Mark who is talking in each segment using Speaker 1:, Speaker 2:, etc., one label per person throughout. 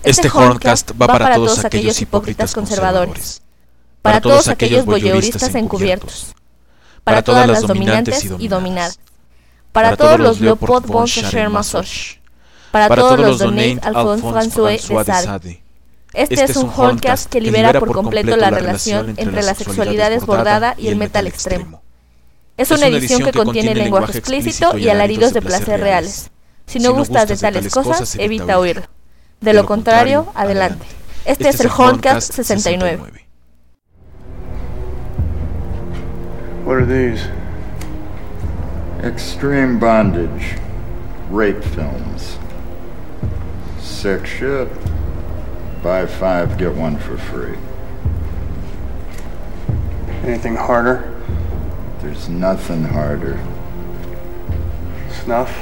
Speaker 1: Este Horncast va para todos aquellos hipócritas conservadores, para todos aquellos voyeuristas encubiertos, para todas las dominantes y dominadas, para todos los Leopold von Sacher-Masoch, para todos los Donate Alphonse-François de Sade. Este es un Horncast que libera por completo la relación entre la sexualidad desbordada y el metal extremo. Es una edición que contiene lenguaje explícito y alaridos de placer reales. Si no gustas de tales cosas, evita oírlo. De lo contrario, adelante. Este es el Horncast 69.
Speaker 2: What are these?
Speaker 3: Extreme bondage. Rape films. Sick shit. Buy 5, get 1 for free.
Speaker 2: Anything harder?
Speaker 3: There's nothing harder.
Speaker 2: Snuff?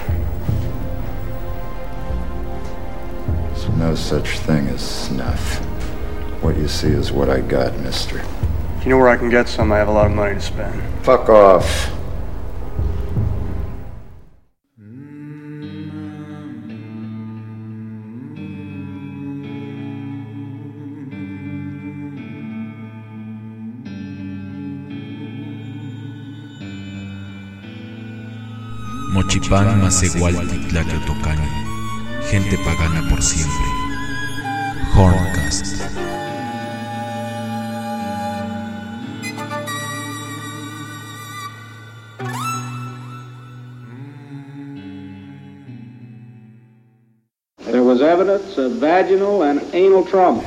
Speaker 3: There's no such thing as snuff. What you see is what I got, mister.
Speaker 2: You know where I can get some? I have a lot of money to spend.
Speaker 3: Fuck off.
Speaker 4: Mochipán Macehualtitlaqueotocani, gente pagana por siempre. Horncast.
Speaker 5: There was evidence of vaginal and anal trauma.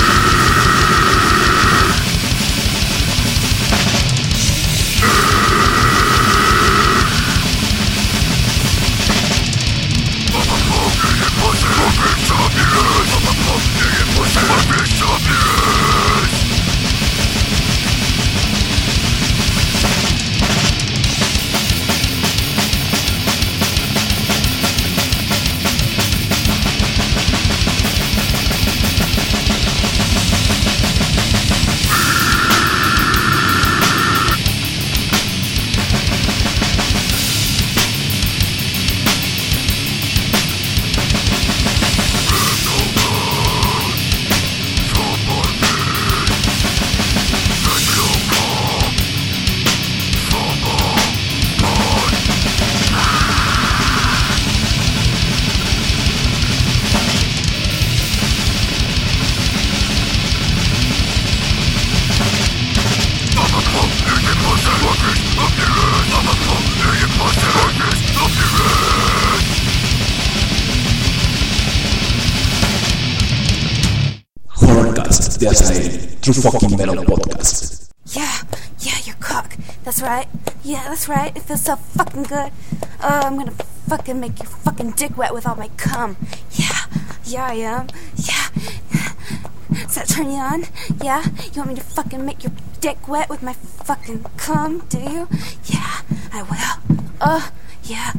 Speaker 4: Horncast de Azael, True Fucking Metal Podcast.
Speaker 6: Yeah, your cock. That's right. Yeah, that's right. It feels so fucking good. I'm gonna fucking make your fucking dick wet with all my cum. Yeah, I am. Yeah. Does that turn you on? Yeah? You want me to fucking make your dick wet with my fucking cum, do you? Yeah, I will. Yeah.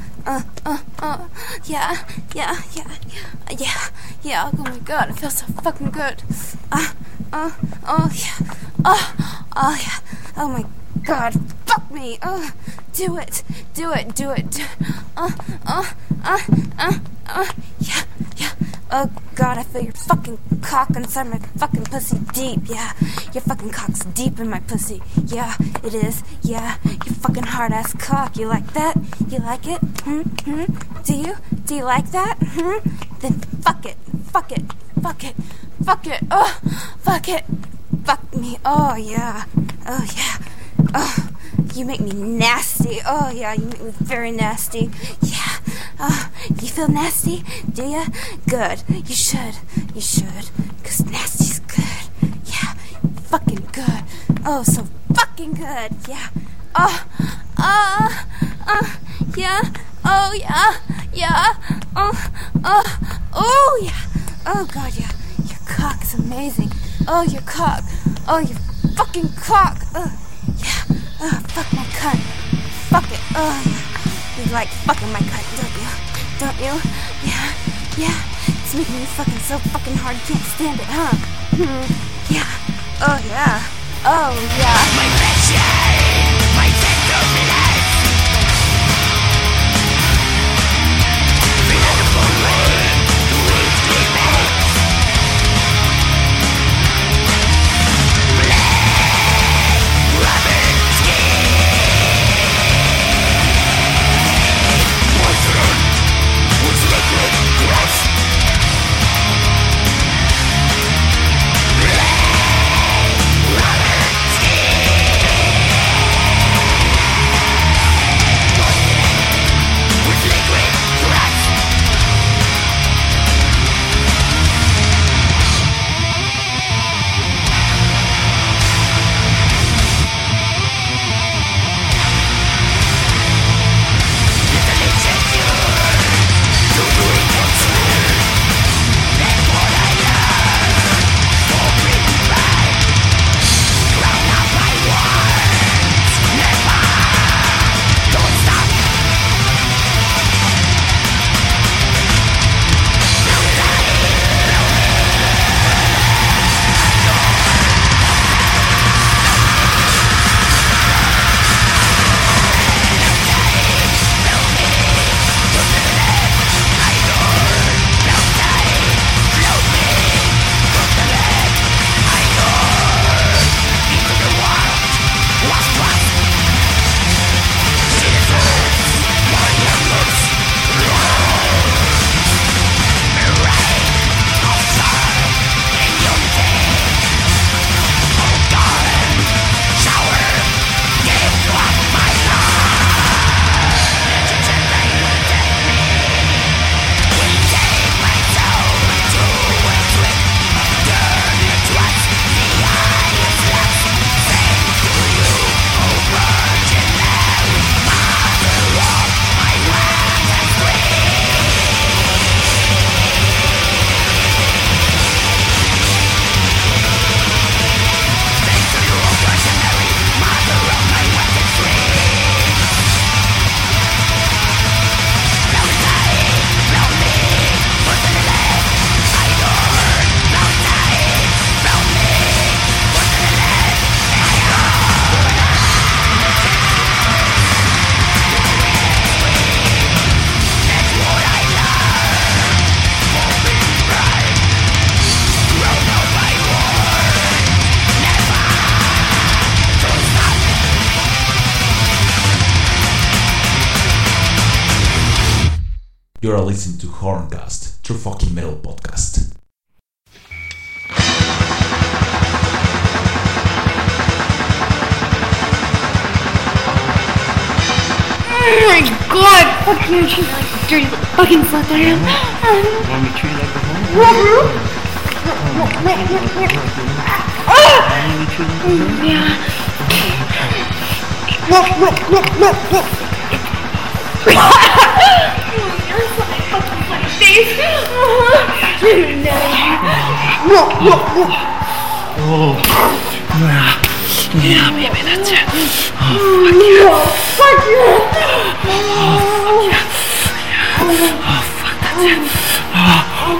Speaker 6: Yeah. Oh my god, it feels so fucking good. Yeah. Oh my god, fuck me. Do it. Yeah. Oh god, I feel your fucking cock inside my fucking pussy deep. Yeah, your fucking cock's deep in my pussy. Yeah, it is. Yeah, your fucking hard ass cock. You like that? You like it? Do you? Do you like that? Then fuck it. Fuck it. Fuck it. Fuck me. Oh yeah. You make me nasty. Oh yeah, you make me very nasty. Yeah. You feel nasty? Do ya? Good. You should. Cause nasty's good. Yeah. Fucking good. Oh, so fucking good. Yeah. Yeah. Oh yeah. Oh yeah. Oh god, yeah. Your cock is amazing. Oh, your cock. Oh, your fucking cock. Yeah. Fuck my cunt. Fuck it. Yeah. You like fucking my cunt, don't you? Yeah. It's making me fucking so fucking hard, can't stand it, huh? Yeah. Oh, yeah. My passion, my sacrament. Beautiful way to live.
Speaker 4: You are listening to Horncast, True Fucking Metal Podcast.
Speaker 6: Oh my god! Fuck you, treat me like the dirty fucking slut I am.
Speaker 7: Want me to treat you like a hoe? Want me to treat you like a hoe?
Speaker 6: You're so fucking funny face.
Speaker 7: Yeah, baby, that's it.
Speaker 6: Fuck you!
Speaker 7: Oh, fuck, that's it.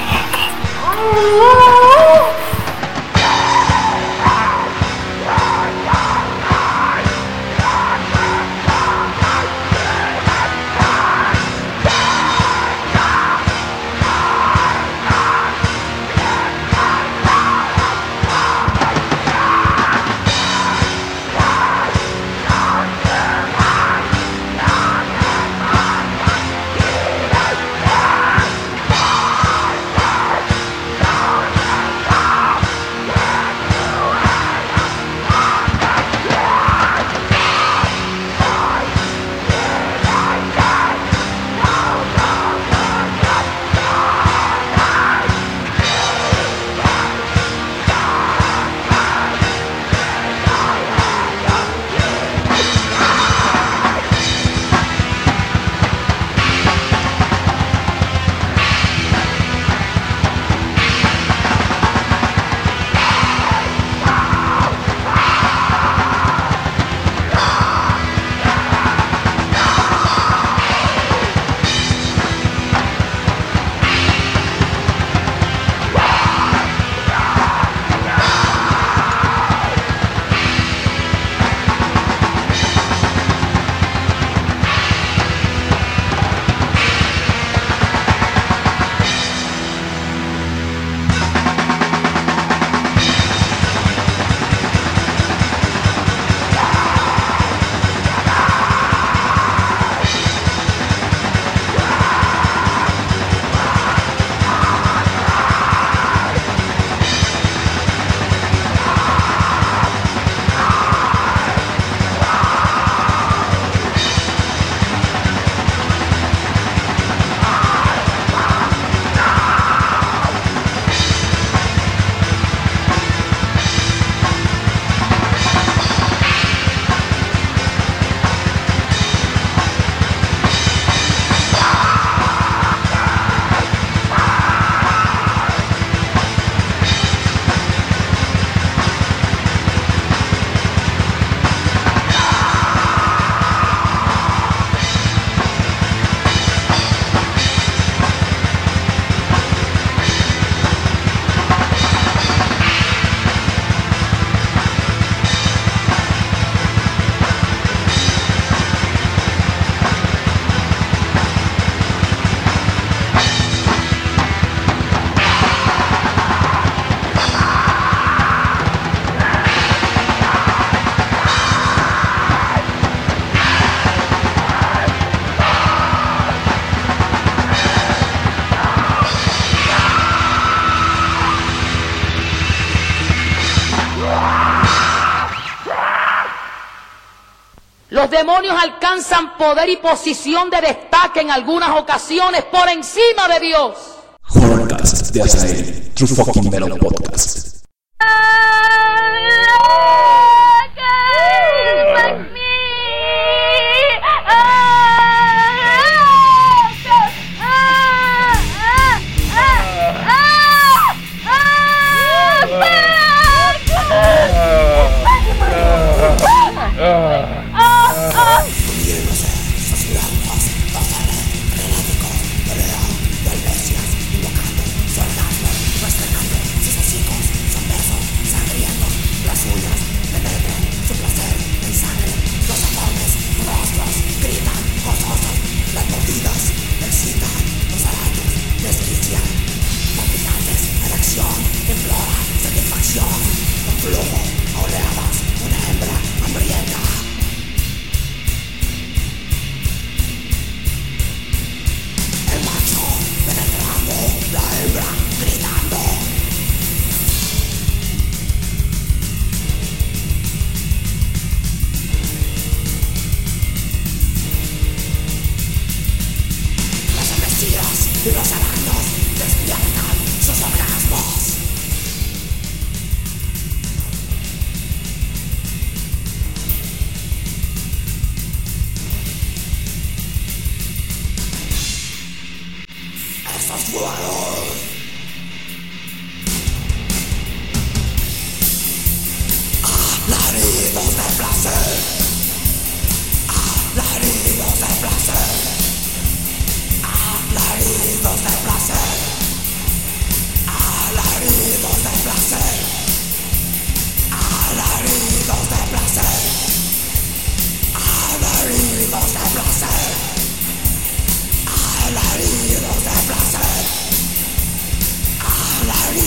Speaker 8: Los demonios alcanzan poder y posición de destaque en algunas ocasiones por encima de Dios.
Speaker 4: Horncast de Azael, True Fucking Metal Podcast.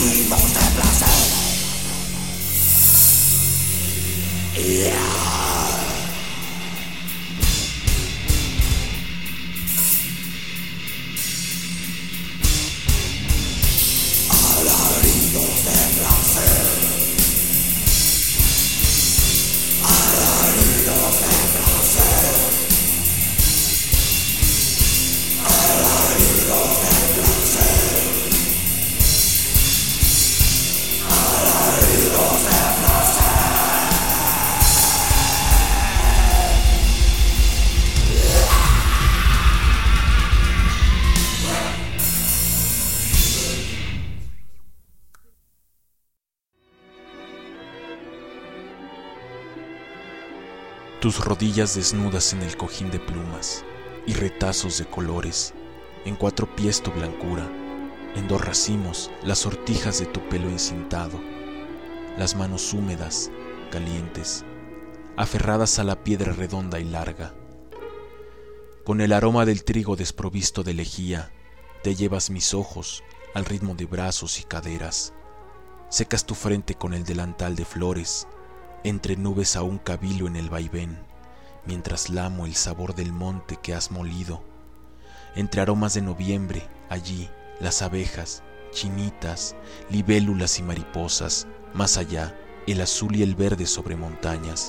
Speaker 9: Tus rodillas desnudas en el cojín de plumas y retazos de colores, en 4 pies tu blancura, en 2 racimos las sortijas de tu pelo encintado, las manos húmedas, calientes, aferradas a la piedra redonda y larga. Con el aroma del trigo desprovisto de lejía, te llevas mis ojos al ritmo de brazos y caderas, secas tu frente con el delantal de flores, entre nubes aún cabilo en el vaivén, mientras lamo el sabor del monte que has molido. Entre aromas de noviembre, allí, las abejas, chinitas, libélulas y mariposas, más allá, el azul y el verde sobre montañas.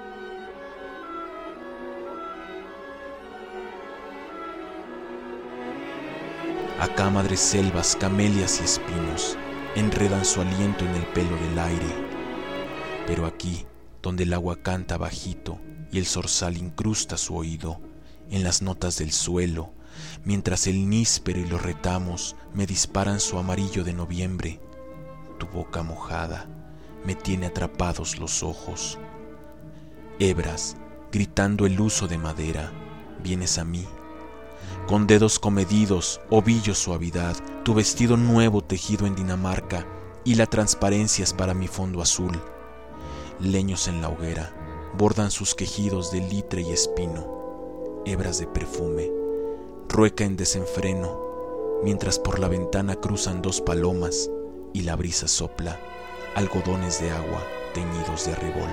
Speaker 9: Acá madres selvas, camelias y espinos enredan su aliento en el pelo del aire. Pero aquí, donde el agua canta bajito y el zorzal incrusta su oído en las notas del suelo, mientras el níspero y los retamos me disparan su amarillo de noviembre, tu boca mojada me tiene atrapados los ojos. Hebras, gritando el uso de madera, vienes a mí. Con dedos comedidos, ovillo suavidad, tu vestido nuevo tejido en Dinamarca y la transparencia es para mi fondo azul. Leños en la hoguera bordan sus quejidos de litre y espino, hebras de perfume, rueca en desenfreno, mientras por la ventana cruzan 2 palomas y la brisa sopla algodones de agua teñidos de arrebol.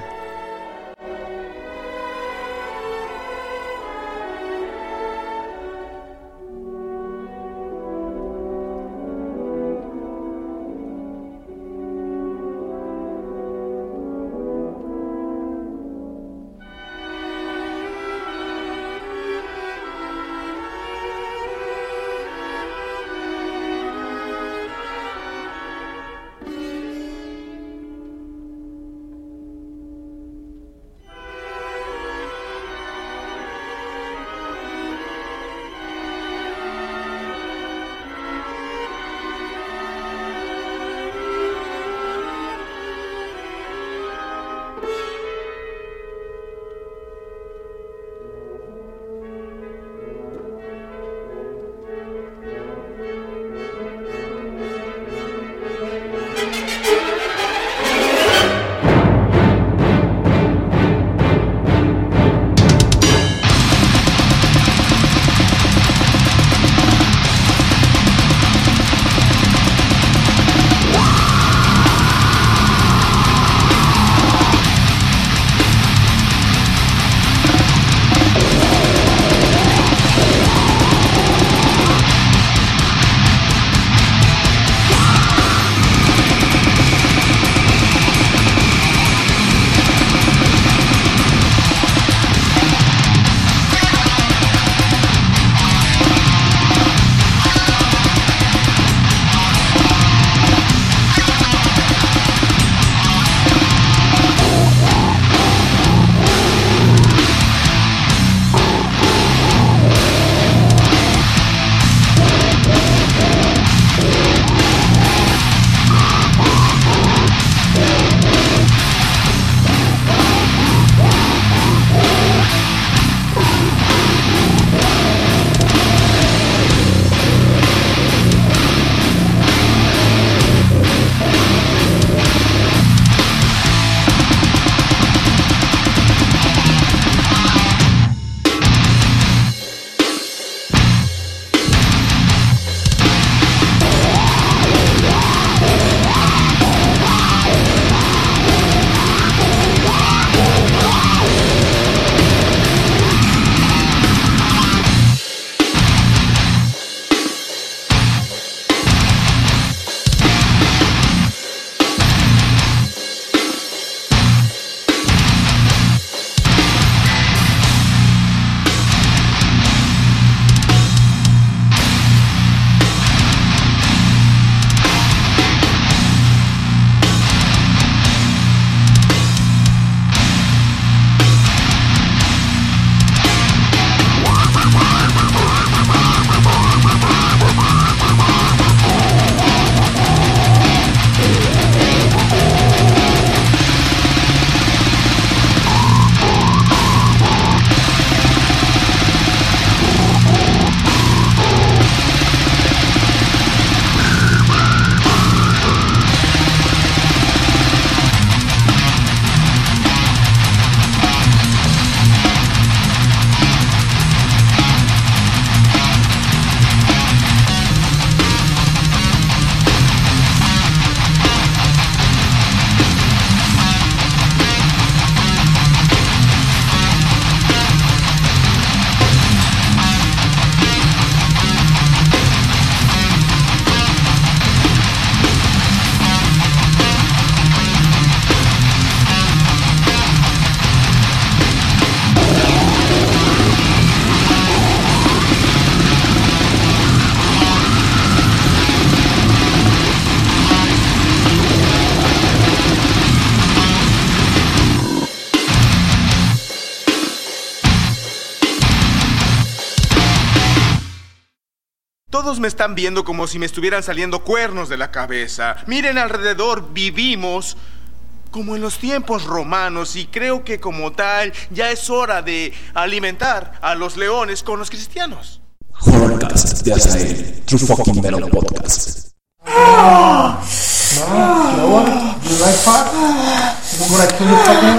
Speaker 10: Todos me están viendo como si me estuvieran saliendo cuernos de la cabeza. Miren alrededor, vivimos como en los tiempos romanos y creo que como tal ya es hora de alimentar a los leones con los cristianos.
Speaker 4: Horrorcast de Azael, True Fucking Metal Podcast.
Speaker 7: No, you know what? You like pot? Would I kill your fucking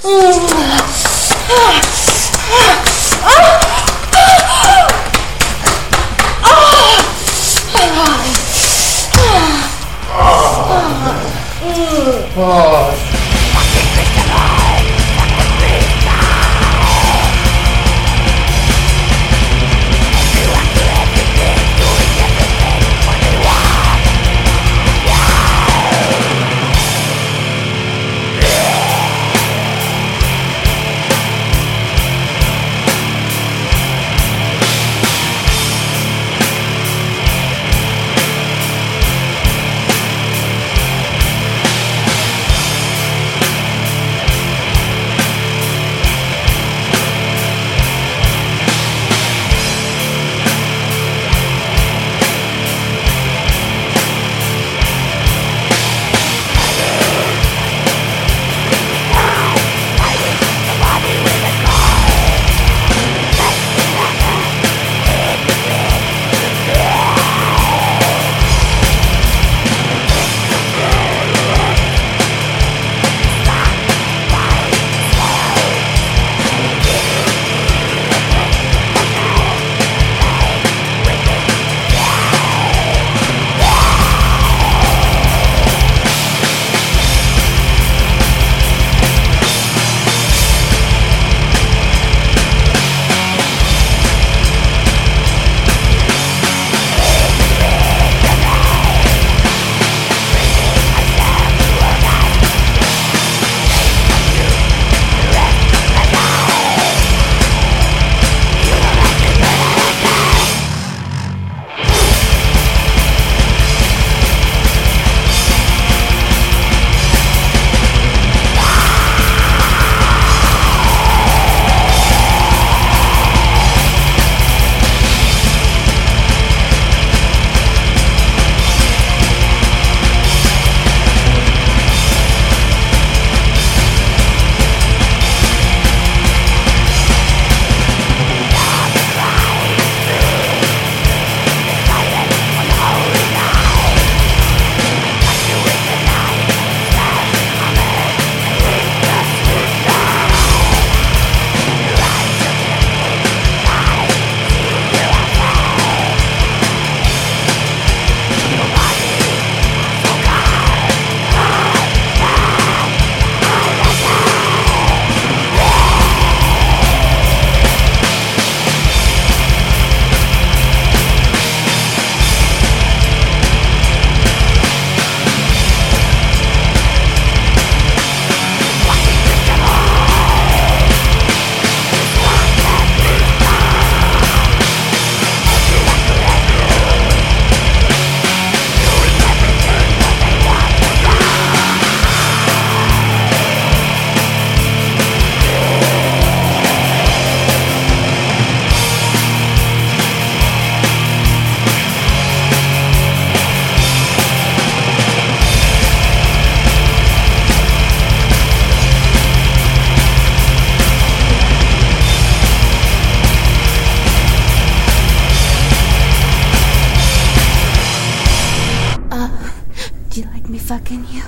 Speaker 6: fucking you?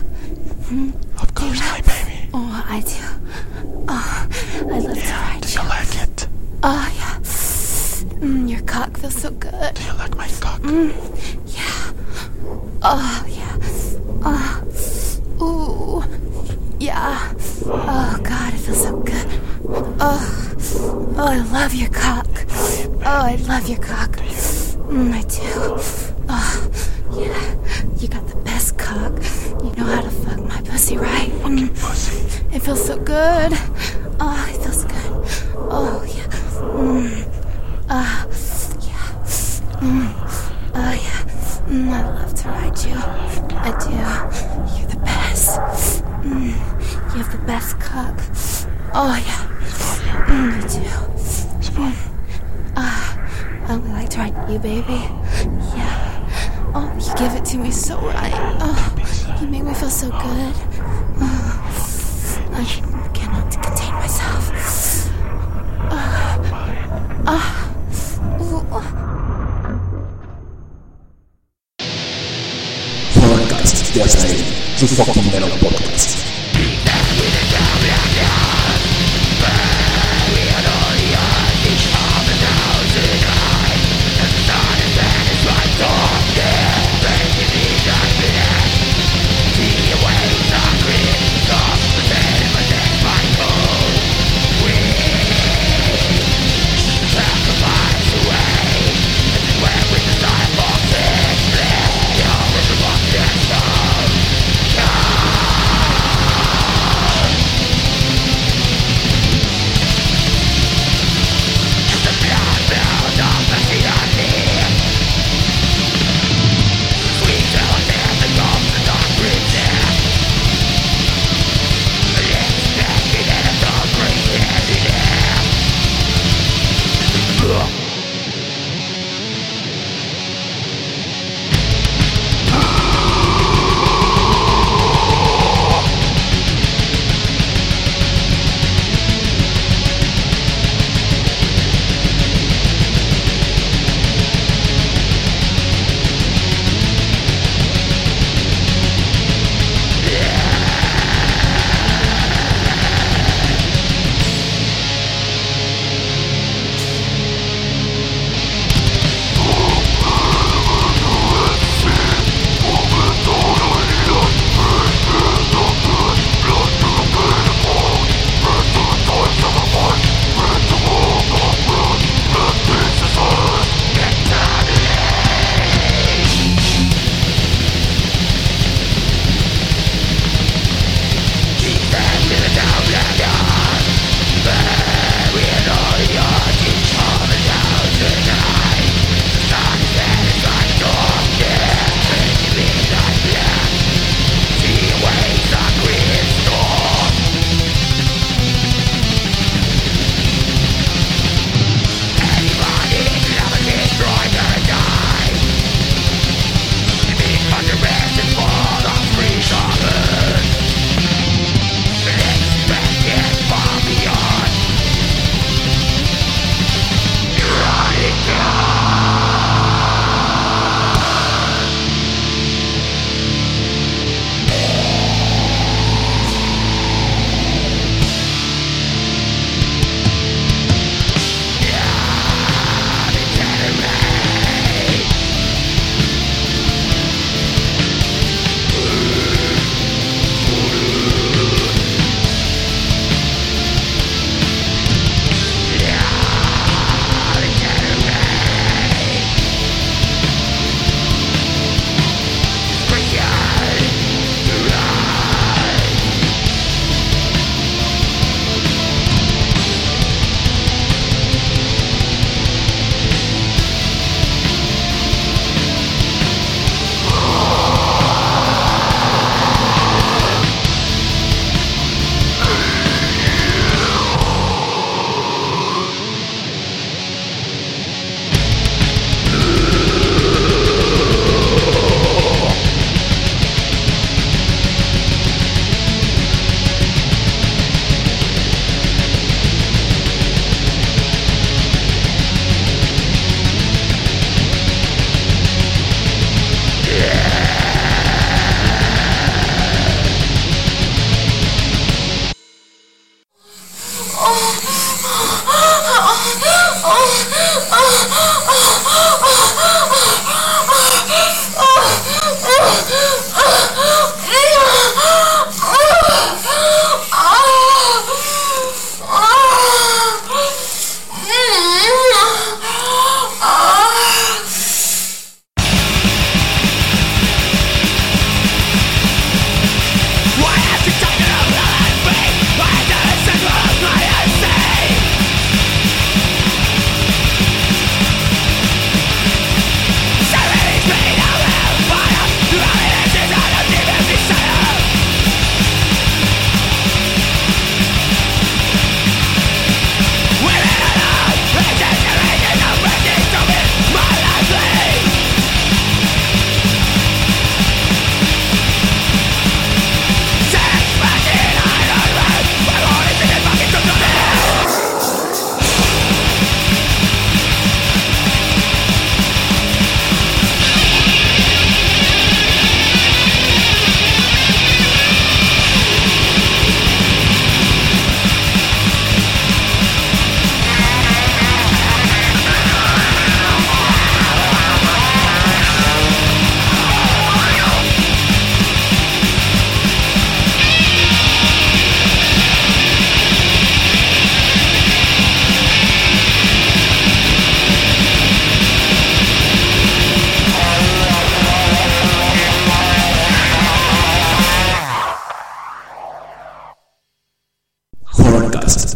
Speaker 9: Of course, my baby.
Speaker 6: Oh, I do. Oh, I love to ride
Speaker 9: you. Do you like it?
Speaker 6: Oh, yeah. Your cock feels so good.
Speaker 9: Do you like my cock?
Speaker 6: Yeah. Oh, yeah. Ooh. Yeah. Oh, God, it feels so good. Oh, I love your cock. Oh, I love your cock. I do. Oh, yeah. You got the best cock. You know how to fuck my pussy, right?
Speaker 9: Pussy.
Speaker 6: It feels so good. Oh, it feels good. Oh, yeah. Yeah. Oh, yeah. I love to ride you. I do. You're the best. You have the best cock. Oh, yeah. I do. I only like to ride you, baby. Oh, you give it to me so right. Oh, you make me feel so good. Oh, I cannot contain myself.
Speaker 4: Horrorcast de Azael, True Fucking Metal Podcast.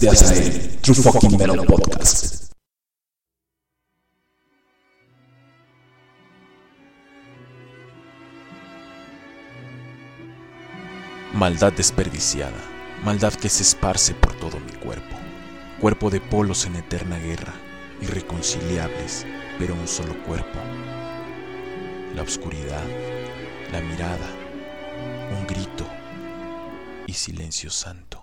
Speaker 4: de Azael, True Fucking Metal Podcast.
Speaker 9: Maldad desperdiciada, maldad que se esparce por todo mi cuerpo, cuerpo de polos en eterna guerra, irreconciliables, pero un solo cuerpo. La oscuridad, la mirada, un grito y silencio santo.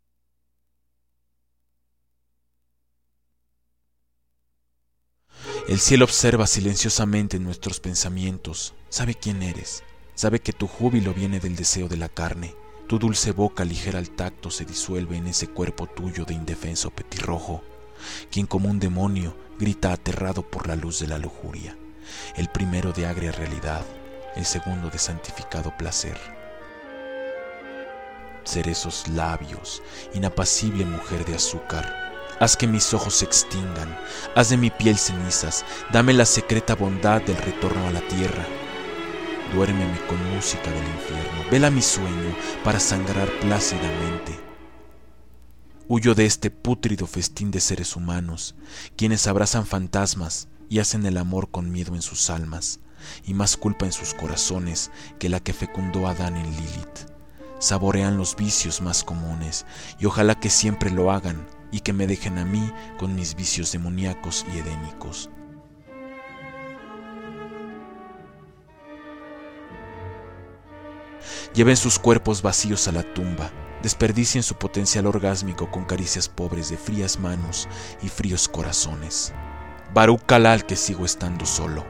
Speaker 9: El cielo observa silenciosamente nuestros pensamientos, sabe quién eres, sabe que tu júbilo viene del deseo de la carne, tu dulce boca ligera al tacto se disuelve en ese cuerpo tuyo de indefenso petirrojo, quien como un demonio grita aterrado por la luz de la lujuria, el primero de agria realidad, el segundo de santificado placer. Cerezos labios, inapacible mujer de azúcar, haz que mis ojos se extingan, haz de mi piel cenizas, dame la secreta bondad del retorno a la tierra. Duérmeme con música del infierno, vela mi sueño para sangrar plácidamente. Huyo de este pútrido festín de seres humanos, quienes abrazan fantasmas y hacen el amor con miedo en sus almas, y más culpa en sus corazones que la que fecundó a Adán en Lilith. Saborean los vicios más comunes, y ojalá que siempre lo hagan, y que me dejen a mí con mis vicios demoníacos y edénicos. Lleven sus cuerpos vacíos a la tumba, desperdicien su potencial orgásmico con caricias pobres de frías manos y fríos corazones. Baruch Kalal, que sigo estando solo.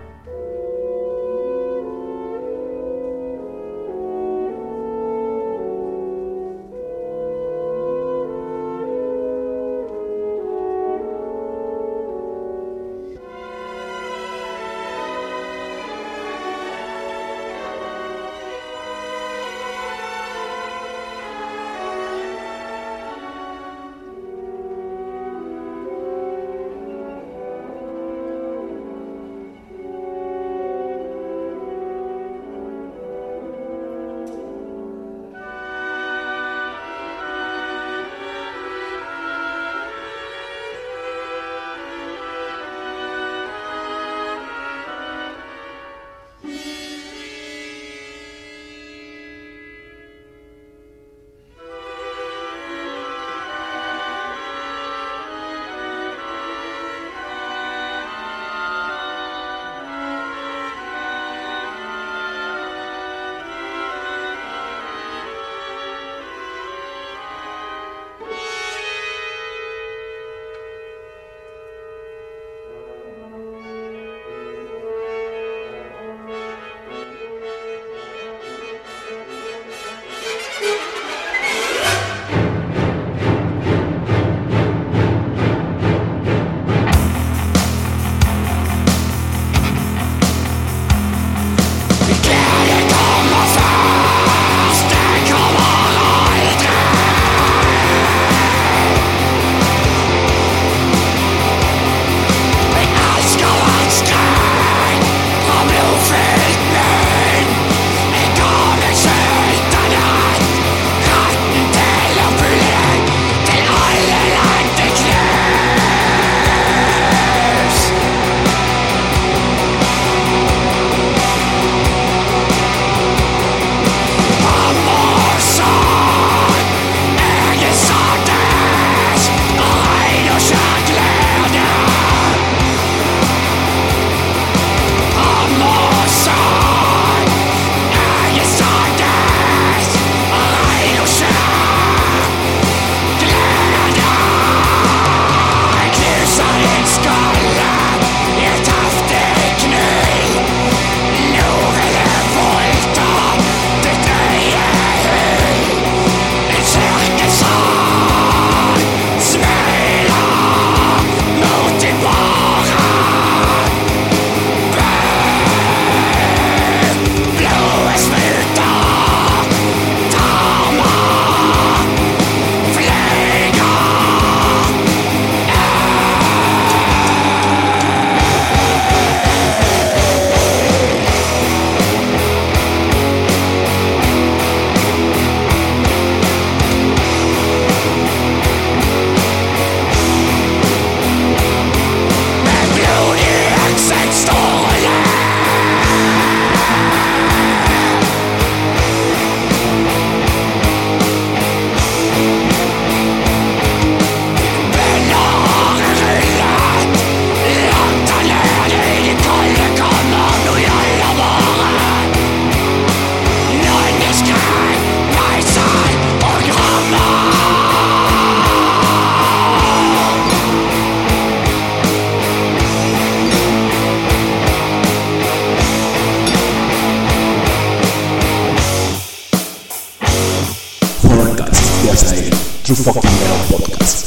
Speaker 4: True Fucking Metal Podcast.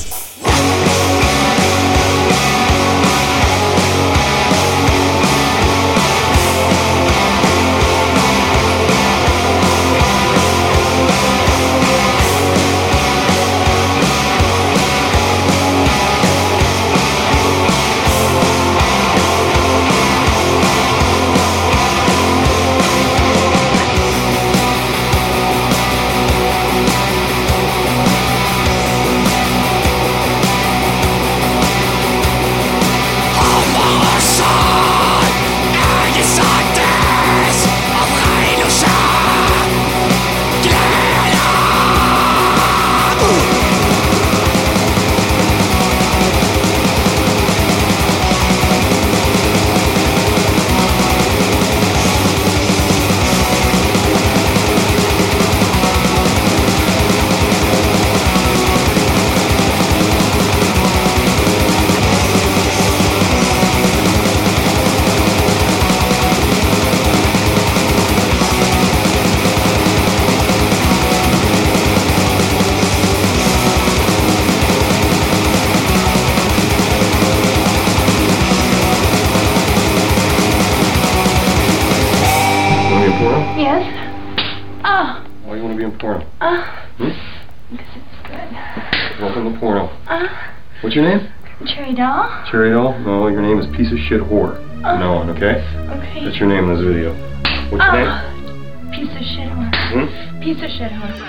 Speaker 11: What's your name?
Speaker 6: Cherry Doll.
Speaker 11: Cherry Doll? No, your name is Piece of Shit Whore. No one, okay?
Speaker 6: Okay.
Speaker 11: That's your name in this video. What's your name?
Speaker 6: Piece of Shit Whore. Piece of Shit Whore.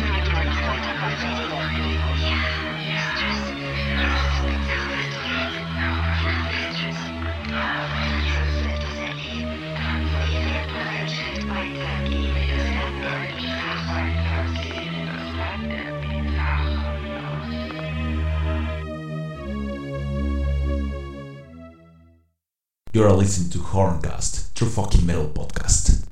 Speaker 4: You are listening to Horncast, True Fucking Metal Podcast.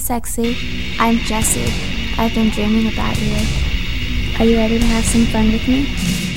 Speaker 6: sexy. I'm Jessie. I've been dreaming about you. Are you ready to have some fun with me?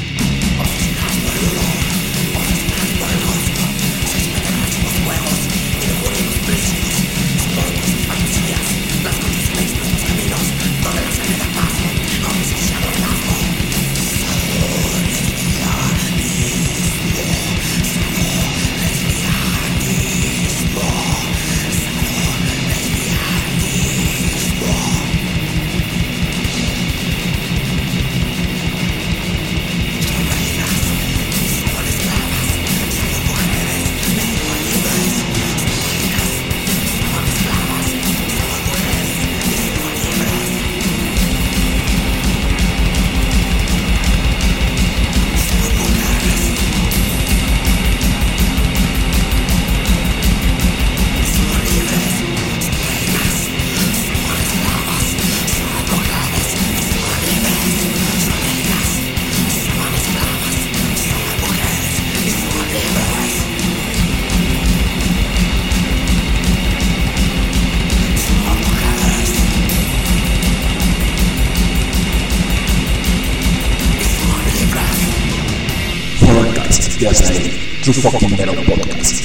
Speaker 4: Just ahí, True Fucking Metal Podcast.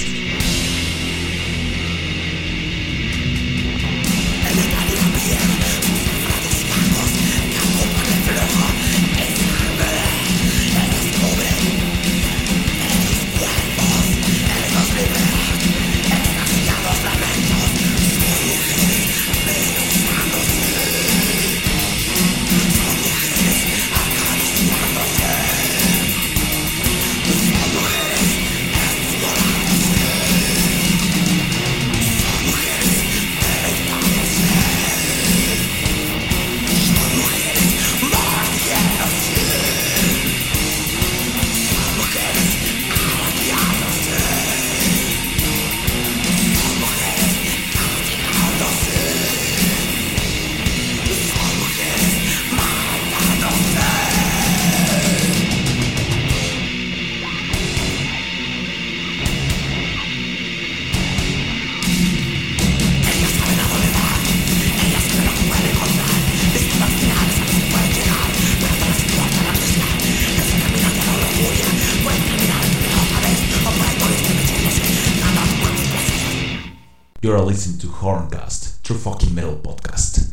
Speaker 4: You're listening to Horncast, True Fucking Metal Podcast.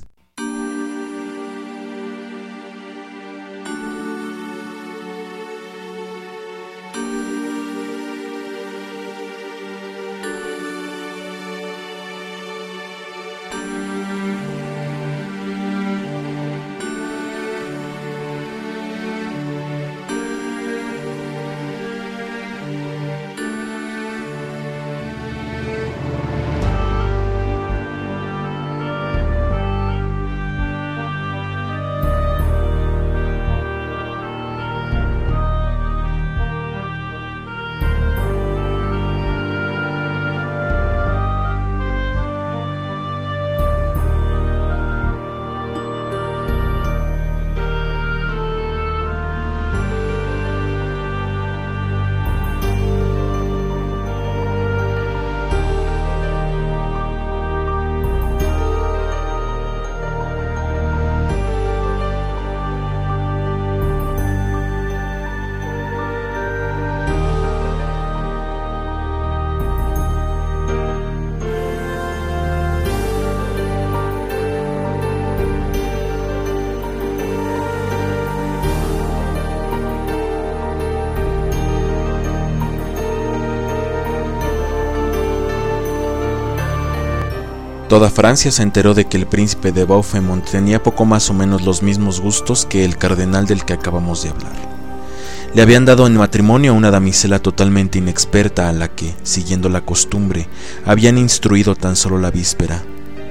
Speaker 9: Toda Francia se enteró de que el príncipe de Beaufort tenía poco más o menos los mismos gustos que el cardenal del que acabamos de hablar. Le habían dado en matrimonio a una damisela totalmente inexperta a la que, siguiendo la costumbre, habían instruido tan solo la víspera.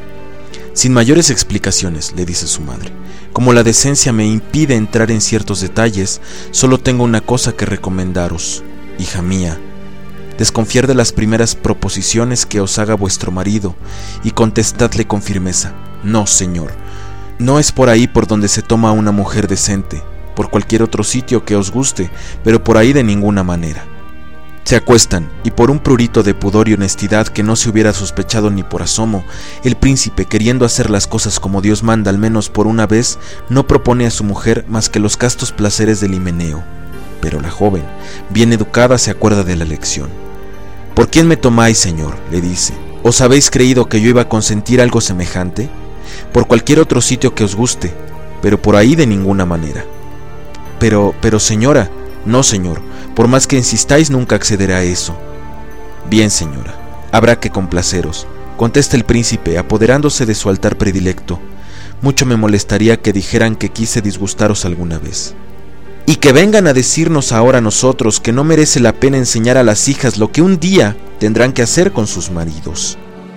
Speaker 9: Sin mayores explicaciones, le dice su madre, como la decencia me impide entrar en ciertos detalles, solo tengo una cosa que recomendaros, hija mía. Desconfiar de las primeras proposiciones que os haga vuestro marido, y contestadle con firmeza, no, señor, no es por ahí por donde se toma a una mujer decente, por cualquier otro sitio que os guste, pero por ahí de ninguna manera. Se acuestan, y por un prurito de pudor y honestidad que no se hubiera sospechado ni por asomo, el príncipe, queriendo hacer las cosas como Dios manda al menos por una vez, no propone a su mujer más que los castos placeres del himeneo. Pero la joven, bien educada, se acuerda de la lección. «¿Por quién me tomáis, señor?», le dice. «¿Os habéis creído que yo iba a consentir algo semejante? Por cualquier otro sitio que os guste, pero por ahí de ninguna manera». Pero señora». «No, señor, por más que insistáis nunca accederé a eso». «Bien, señora, habrá que complaceros», contesta el príncipe, apoderándose de su altar predilecto. «Mucho me molestaría que dijeran que quise disgustaros alguna vez. Y que vengan a decirnos ahora a nosotros que no merece la pena enseñar a las hijas lo que un día tendrán que hacer con sus maridos».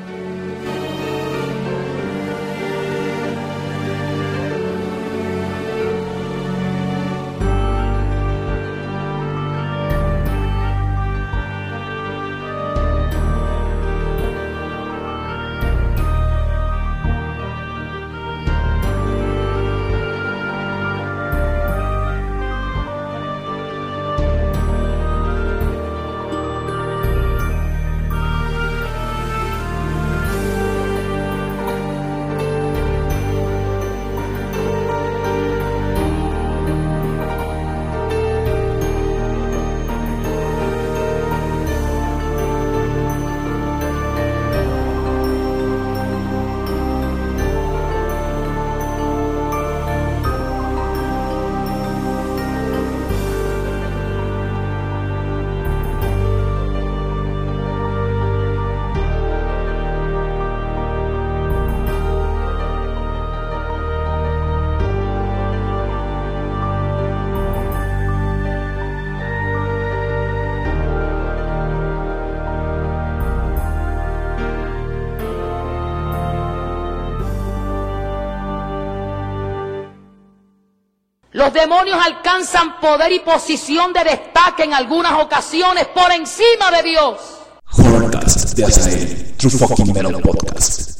Speaker 8: Los demonios alcanzan poder y posición de destaque en algunas ocasiones por encima de Dios.
Speaker 4: Horrorcast de Azael, True Fucking Metal Podcast.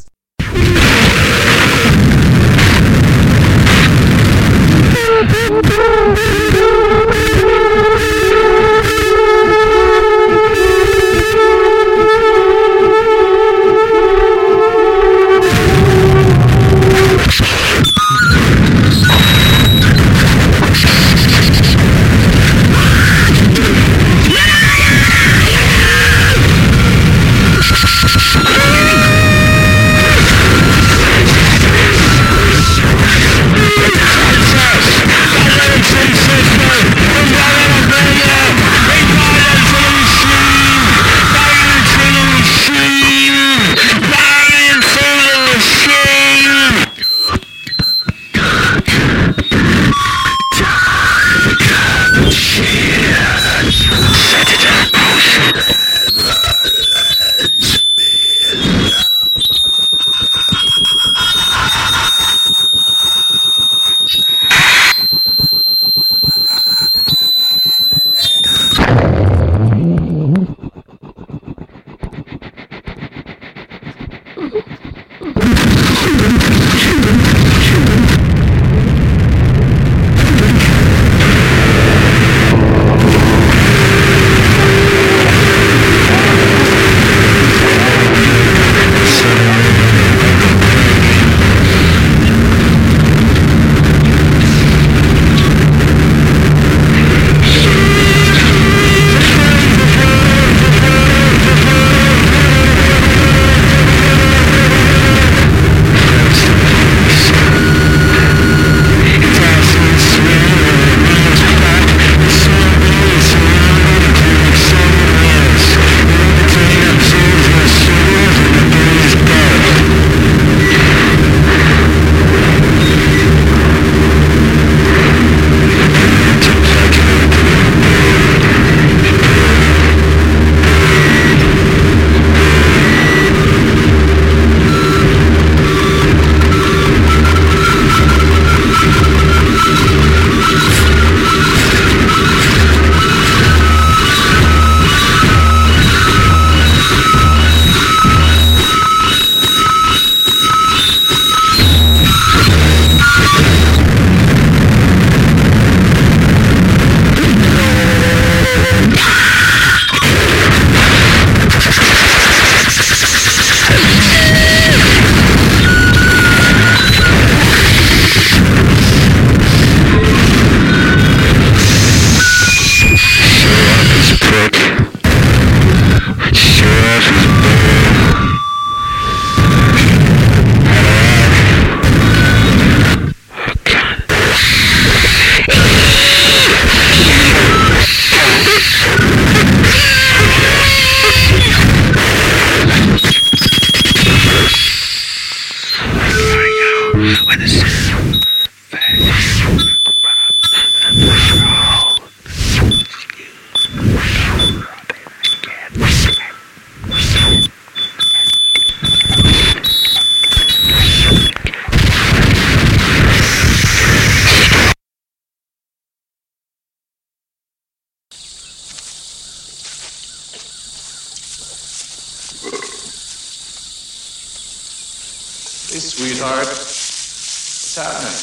Speaker 12: sweetheart. What's happening?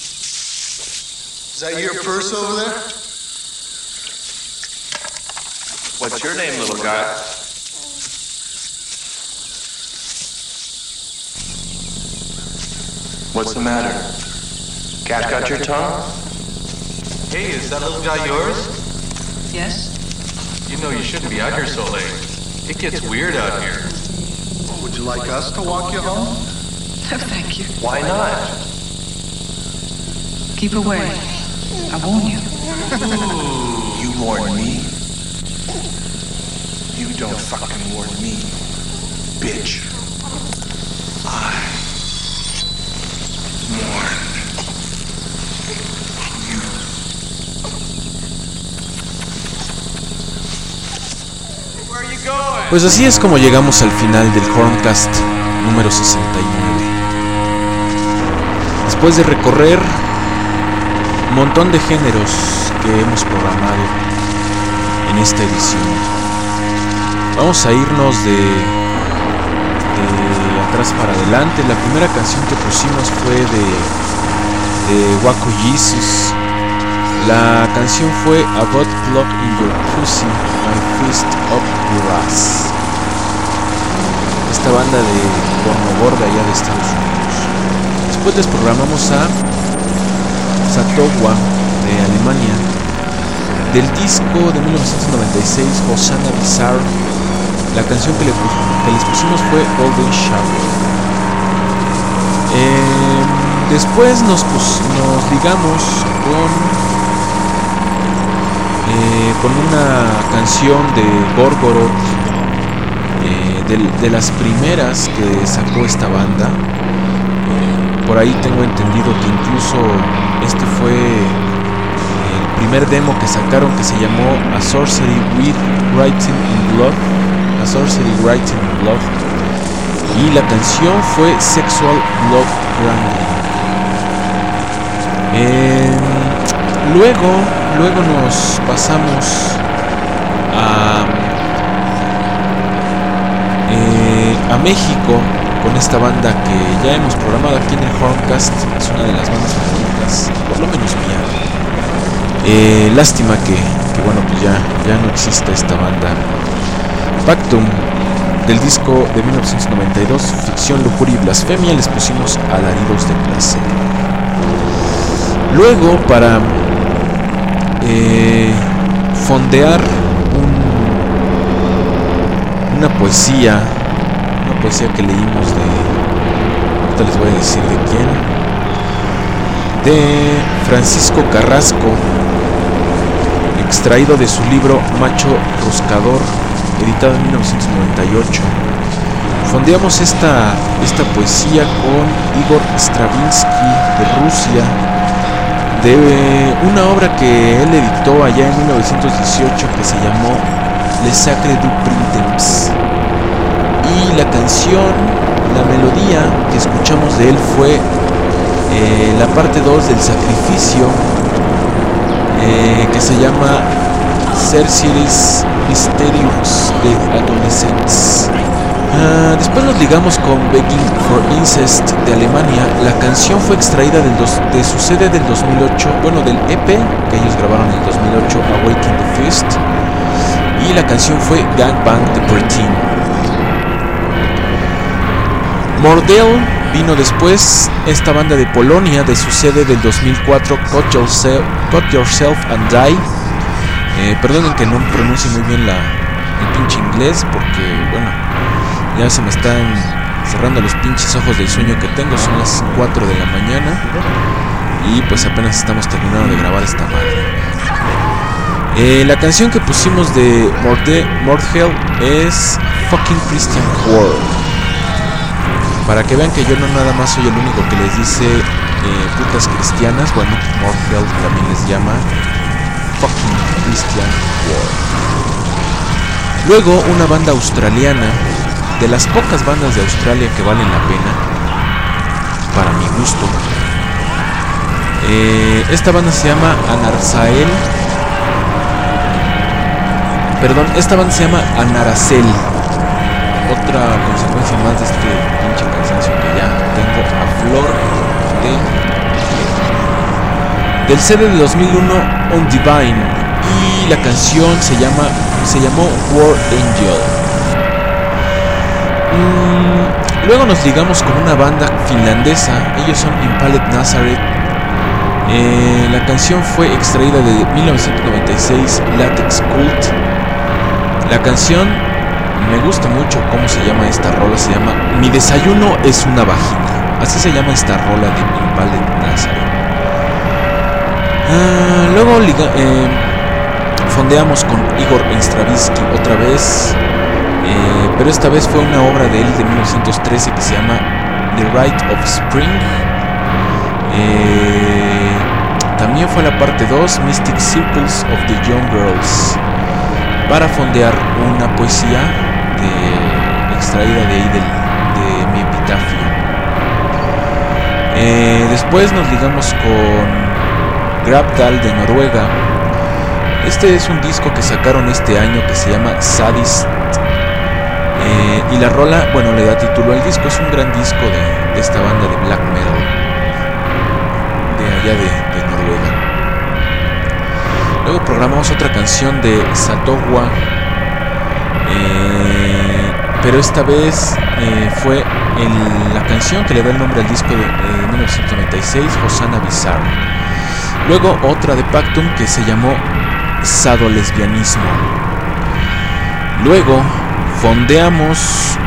Speaker 12: Is that your purse over there? What's your name, little guy? What's the matter? Cat got your tongue? Hey, is that little guy yours?
Speaker 13: Yes.
Speaker 12: You know you shouldn't be out here so late. It gets weird out here. Would you like us to walk you home?
Speaker 13: No, thank you.
Speaker 12: Why not?
Speaker 13: Keep away. I warn you.
Speaker 12: Ooh, you warn me? You don't fucking warn me, bitch. I warn you. Where are you going?
Speaker 9: Pues así es como llegamos al final del Horncast número 69. Después de recorrer un montón de géneros que hemos programado en esta edición, vamos a irnos de atrás para adelante. La primera canción que pusimos fue de Waco Jesus. La canción fue About Plug in Your Pussy, My Fist Up Your Ass. Esta banda de porno gorda allá de Estados Unidos. Después les programamos a Satowa de Alemania, del disco de 1996 Hosanna Bizarre. La canción que les pusimos fue Golden Shower. Después nos ligamos con una canción de Gorgoroth, de las primeras que sacó esta banda. Por ahí tengo entendido que incluso este fue el primer demo que sacaron, que se llamó A Sorcery with Writing in Blood. A Sorcery Writing in Blood. Y la canción fue Sexual Blood Branding. Luego nos pasamos a México con esta banda que ya hemos programado aquí en el Horncast. Es una de las bandas favoritas, por lo menos mía. Lástima que bueno, pues ya no existe esta banda. Pactum, del disco de 1992, Ficción, Lujuria y Blasfemia, les pusimos Alaridos de Placer. Luego, para fondear una poesía que leímos ahorita les voy a decir de quién, de Francisco Carrasco, extraído de su libro Macho Roscador, editado en 1998. Fondeamos esta poesía con Igor Stravinsky de Rusia, de una obra que él editó allá en 1918 que se llamó Le Sacre du Printemps. Y la canción, la melodía que escuchamos de él fue la parte 2 del Sacrificio, que se llama Cerceris Mysteriums de Adolescents. Después nos ligamos con Begging for Incest de Alemania. La canción fue extraída de su CD del 2008, bueno, del EP que ellos grabaron en el 2008, Awaken the Fist, y la canción fue Gangbang de Preteen. Mordel vino después, esta banda de Polonia, de su CD del 2004, Cut Yourself and Die. Perdonen que no pronuncie muy bien el pinche inglés, porque bueno, ya se me están cerrando los pinches ojos del sueño que tengo. Son las 4 de la mañana y pues apenas estamos terminando de grabar esta madre. La canción que pusimos de Mordel es Fucking Christian World, para que vean que yo no nada más soy el único que les dice putas cristianas. Bueno, Mordel también les llama Fucking Christian World. Luego una banda australiana, de las pocas bandas de Australia que valen la pena, para mi gusto. Esta banda se llama Anarzael. Perdón, esta banda se llama Anaracel. Otra consecuencia más de este pinche cansancio que ya tengo a Flor del CD de 2001 On Divine, y la canción se llamó War Angel. Luego nos ligamos con una banda finlandesa, ellos son Impaled Nazareth. La canción fue extraída de 1996, Latex Cult. La canción, me gusta mucho cómo se llama esta rola, se llama Mi desayuno es una vagina. Así se llama esta rola de Impaled Nazareth. Luego fondeamos con Igor Stravinsky otra vez, pero esta vez fue una obra de él de 1913 que se llama The Rite of Spring. También fue la parte 2, Mystic Circles of the Young Girls, para fondear una poesía extraída de ahí de mi epitafio. Después nos ligamos con Grabdal de Noruega. Este es un disco que sacaron este año que se llama Sadist, y la rola, bueno, le da título al disco. Es un gran disco de esta banda de black metal de allá de Noruega. Luego programamos otra canción de Satogwa, pero esta vez fue la canción que le da el nombre al disco de 1996, Hosanna Bizarre. Luego otra de Pactum que se llamó Sadolesbianismo. Luego fondeamos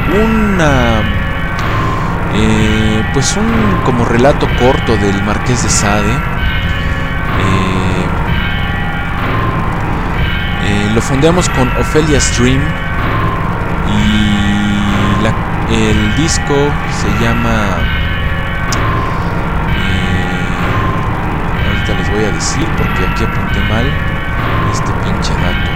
Speaker 9: un como relato corto del Marqués de Sade. Lo fondeamos con Ophelia's Dream, y el disco se llama les voy a decir porque aquí apunté mal este pinche dato.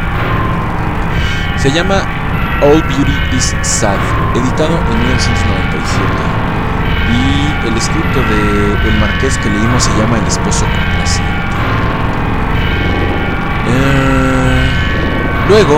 Speaker 9: Se llama All Beauty is Sad, editado en 1997, y el escrito de el Marqués que leímos se llama El esposo complaciente. Luego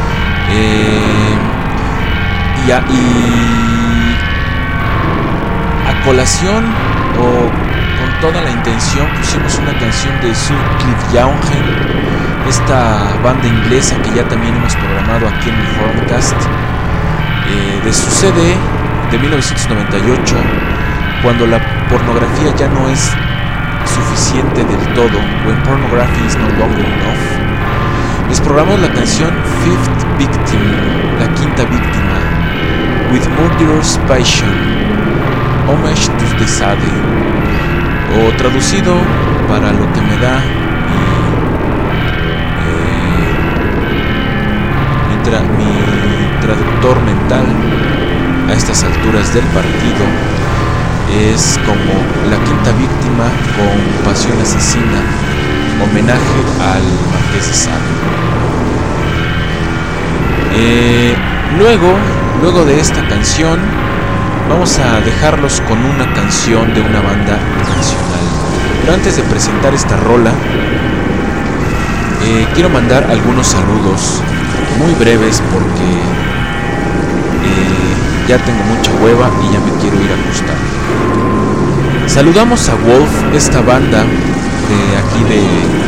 Speaker 9: a colación o con toda la intención pusimos una canción de Sutcliffe Younghen, esta banda inglesa que ya también hemos programado aquí en el Horncast, de su CD de 1998, Cuando la pornografía ya no es suficiente del todo, When Pornography is no longer enough. Les programamos la canción Fifth Victim, la quinta víctima, With Murderous Passion, Homage to the Sade, o traducido para lo que me da mi traductor mental a estas alturas del partido, es como La quinta víctima con Pasión asesina, homenaje al Marqués de Sade. Luego de esta canción vamos a dejarlos con una canción de una banda nacional. Pero antes de presentar esta rola, quiero mandar algunos saludos muy breves porque ya tengo mucha hueva y ya me quiero ir a acostar. Saludamos a Wolf, esta banda de aquí de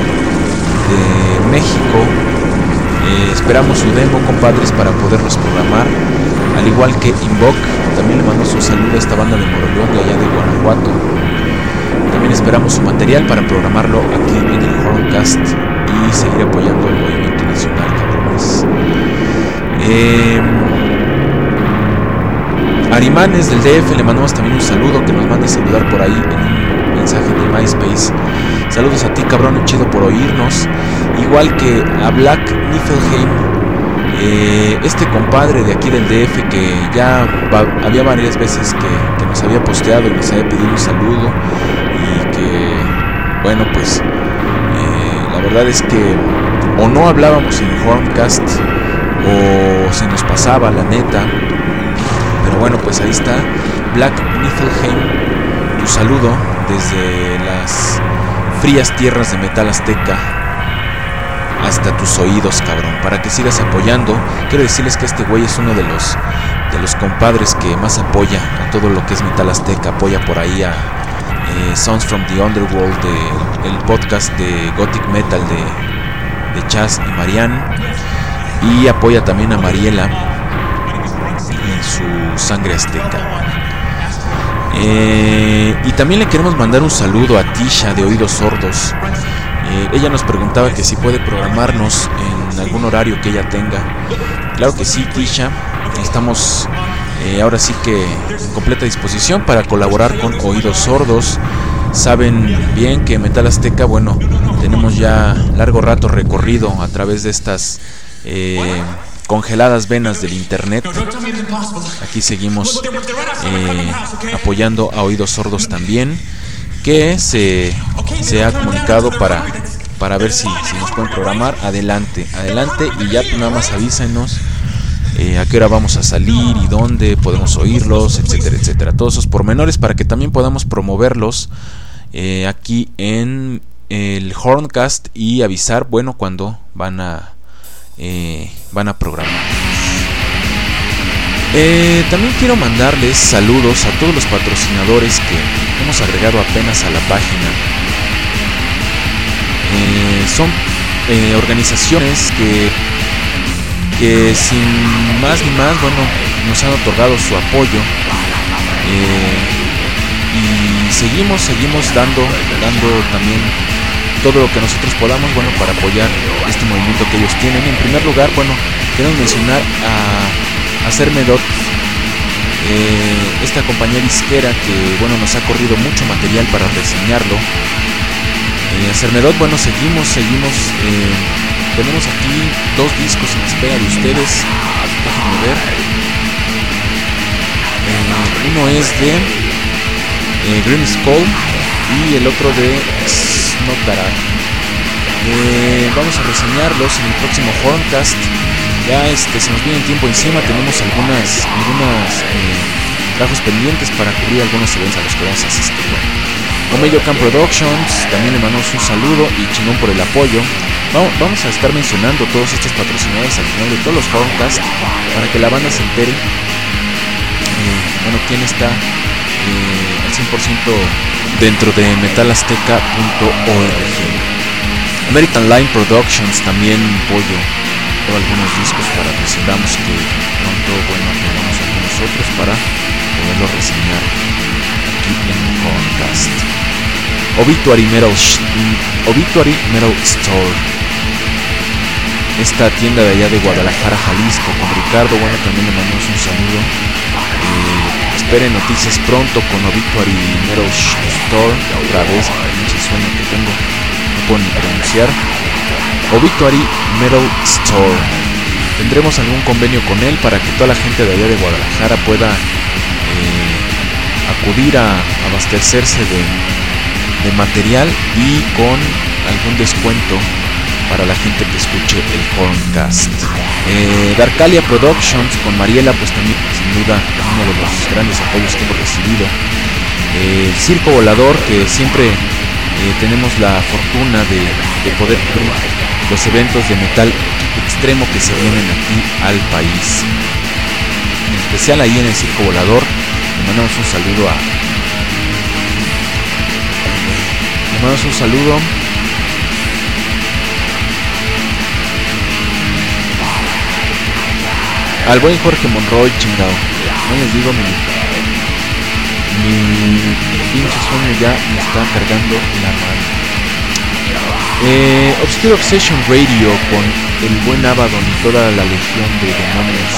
Speaker 9: México. Esperamos su demo, compadres, para poderlos programar. Al igual que Invoke, también le mando un saludo a esta banda de Moroleón, de allá de Guanajuato. También esperamos su material para programarlo aquí en el Horncast y seguir apoyando el movimiento nacional, cabrones. Arimanes del DF, le mandamos también un saludo, que nos manda a saludar por ahí en un mensaje de MySpace. Saludos a ti, cabrón, chido por oírnos. Igual que a Black Niflheim, este compadre de aquí del DF que ya había varias veces que nos había posteado y nos había pedido un saludo, y que, bueno, pues la verdad es que o no hablábamos en el Horncast o se nos pasaba, la neta. Pero bueno, pues ahí está Black Niflheim, tu saludo desde las frías tierras de metal azteca hasta tus oídos, cabrón, para que sigas apoyando. Quiero decirles que este güey es uno de los compadres que más apoya a todo lo que es Metal Azteca. Apoya por ahí a Sounds from the Underworld, el podcast de Gothic Metal de Chaz y Marianne, y apoya también a Mariela en su Sangre Azteca. Y también le queremos mandar un saludo a Tisha de Oídos Sordos. Ella nos preguntaba que si puede programarnos en algún horario que ella tenga. Claro que sí, Tisha. Estamos ahora sí que en completa disposición para colaborar con Oídos Sordos. Saben bien que Metal Azteca, bueno, tenemos ya largo rato recorrido a través de estas congeladas venas del internet. Aquí seguimos apoyando a Oídos Sordos también, que se ha comunicado para ver si nos pueden programar. Adelante, y ya nada más avísenos a qué hora vamos a salir y dónde podemos oírlos, etcétera, etcétera. Todos esos pormenores para que también podamos promoverlos aquí en el Horncast y avisar, bueno, cuando van a programar. También quiero mandarles saludos a todos los patrocinadores que hemos agregado apenas a la página. Son organizaciones que sin más ni más, bueno, nos han otorgado su apoyo, y seguimos dando también todo lo que nosotros podamos, bueno, para apoyar este movimiento que ellos tienen. En primer lugar, bueno, queremos mencionar a Cermedot, esta compañía disquera que, bueno, nos ha corrido mucho material para reseñarlo. A Cermedot, bueno, seguimos, tenemos aquí 2 discos en espera de ustedes. Déjenme ver. Uno es de Green Skull y el otro de Snotara. Vamos a reseñarlos en el próximo Horncast. Ya se nos viene el tiempo encima. Tenemos algunas trabajos pendientes para cubrir algunos eventos a los que vamos a asistir. Omeyo Camp Productions, también le mandamos un saludo y chingón por el apoyo. Vamos a estar mencionando todos estos patrocinadores al final de todos los Horncast para que la banda se entere, bueno, quién está al 100% dentro de metalazteca.org. American Line Productions también apoyo algunos discos para que sepamos que pronto, bueno, tenemos aquí nosotros para poderlo reseñar aquí en el Horncast. Obituary Metal Store, esta tienda de allá de Guadalajara, Jalisco, con Ricardo, bueno, también le mandamos un saludo. Esperen noticias pronto con Obituary Metal Store. Otra vez, pinche sueño que tengo, no puedo ni pronunciar. Obituary Metal Store. Tendremos algún convenio con él para que toda la gente de allá de Guadalajara pueda acudir a abastecerse de material y con algún descuento para la gente que escuche el Horncast. Darkalia Productions con Mariela, pues también sin duda uno de los grandes apoyos que hemos recibido. Circo Volador, que siempre tenemos la fortuna de poder cubrir los eventos de metal extremo que se vienen aquí al país. En especial ahí en el Circo Volador le mandamos un saludo al buen Jorge Monroy, chingado. No les digo, mi pinche sueño ya me está cargando la mano. Obscure Obsession Radio con el buen Abaddon y toda la legión de demonios,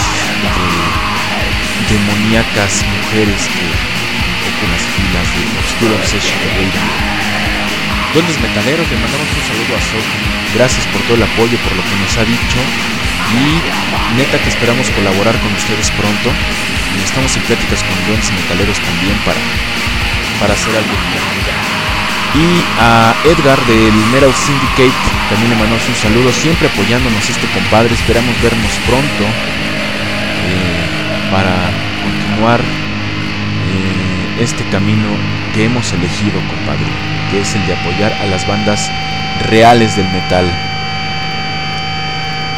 Speaker 9: de demoníacas mujeres que ocupan las filas de Obscure Obsession Radio. Duendes Metaleros, le mandamos un saludo a Sophie. Gracias por todo el apoyo, por lo que nos ha dicho. Y neta que esperamos colaborar con ustedes pronto. Y estamos en pláticas con Duendes Metaleros también para hacer algo. Y a Edgar del Metal Syndicate también le mandamos un saludo, siempre apoyándonos este compadre. Esperamos vernos pronto para continuar este camino que hemos elegido, compadre, que es el de apoyar a las bandas reales del metal.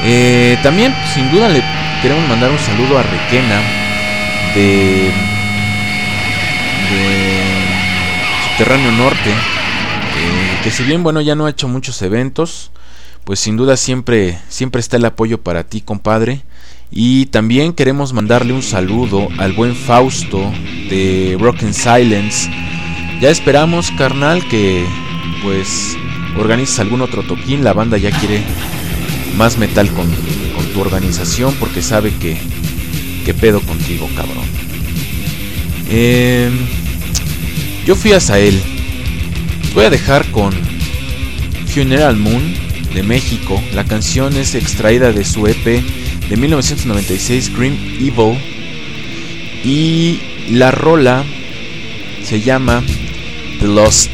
Speaker 9: También, sin duda, le queremos mandar un saludo a Requena de Subterráneo Norte, que si bien, bueno, ya no ha hecho muchos eventos, pues sin duda siempre está el apoyo para ti, compadre. Y también queremos mandarle un saludo al buen Fausto de Broken Silence. Ya esperamos, carnal, que pues organices algún otro toquín. La banda ya quiere más metal con tu organización, porque sabe que pedo contigo, cabrón. Yo fui a Sahel. Voy a dejar con Funeral Moon de México. La canción es extraída de su EP de 1996, Grim Evil, y la rola se llama The Lost.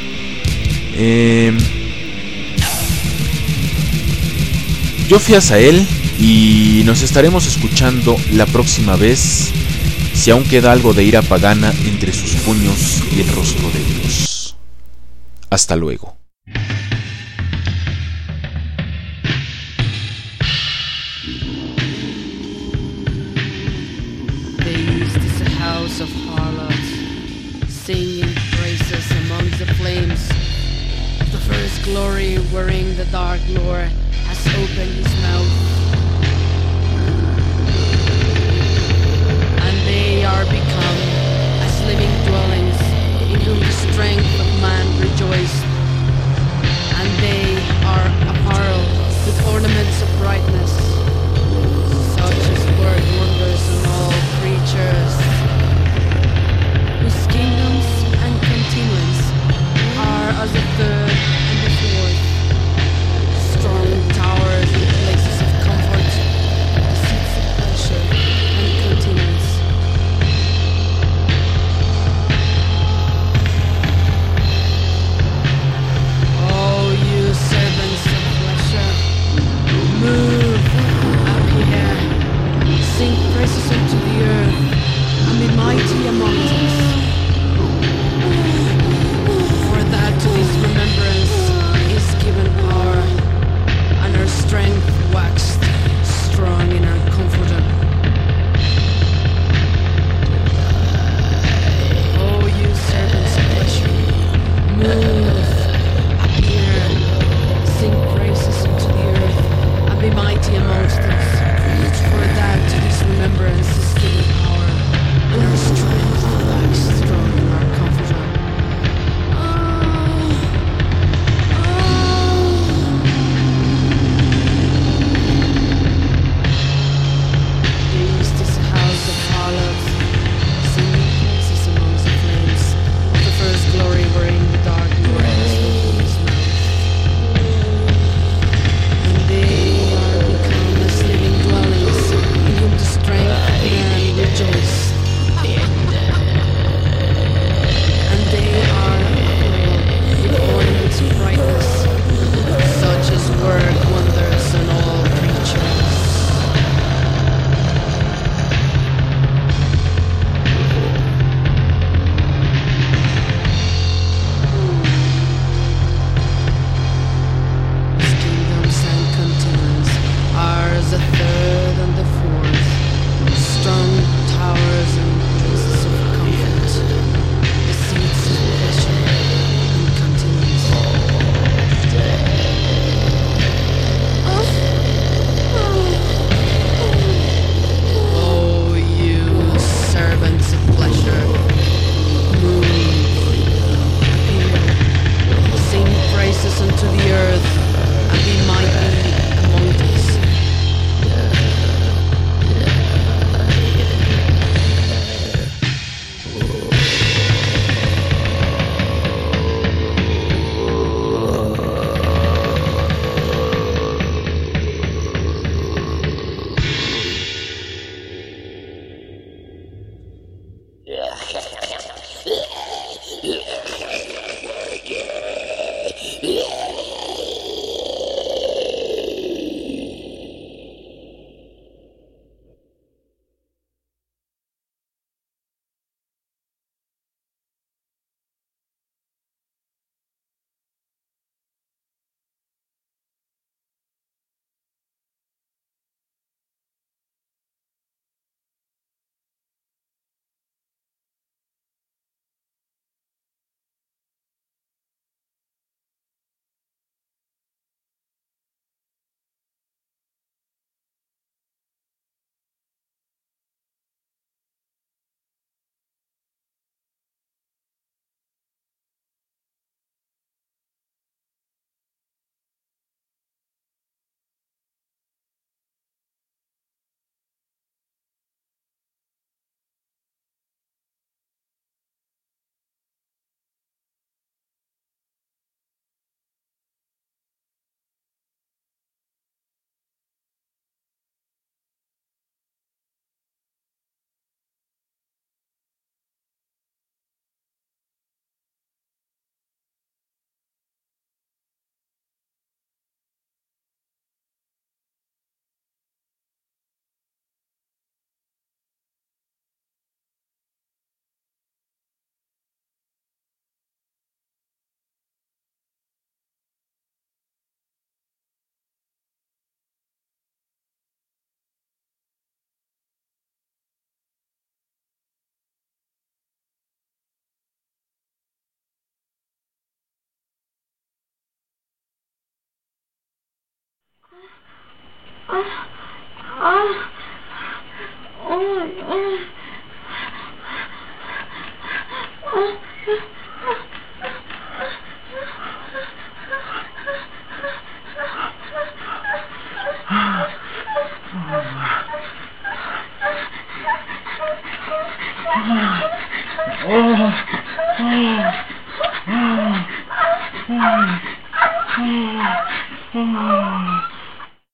Speaker 9: Yo fui a Sahel y nos estaremos escuchando la próxima vez, si aún queda algo de ira pagana entre sus puños y el rostro de Dios. Hasta luego.
Speaker 14: Of harlots, singing praises amongst the flames of the first glory, wherein the dark lord has opened his mouth, and they are become as living dwellings, in whom the strength of man rejoiced, and they are apparelled with ornaments of brightness, such as work wonders on all creatures, whose kingdoms and continuance are as the third and the fourth, strong towers and places of comfort, the seats of pleasure and continuance. Oh, you servants of pleasure, move up here, sing praises unto the earth, and be mighty among us. For that to his remembrance is given power, and our strength waxed strong in our comforter. Oh, you servants of pleasure, move up here, sing praises unto the earth, and be mighty amongst us. For that to his remembrance is given power, and our strength waxed strong in our comforter. This is a house of harlots, singing praises amongst the flames of the first glory, wherein the dark Lord has opened his mouth. And they are become as living dwellings, in whom the strength of man rejoice. And they are with ornaments of brightness, such as work wonders on all creatures. His kingdoms and continents are as the third and the fourth, strong towers and places of comfort, the seats of pleasure and continence. Oh, you servants of pleasure, move here, sing praises unto the earth, and be mighty among us.
Speaker 7: Oh.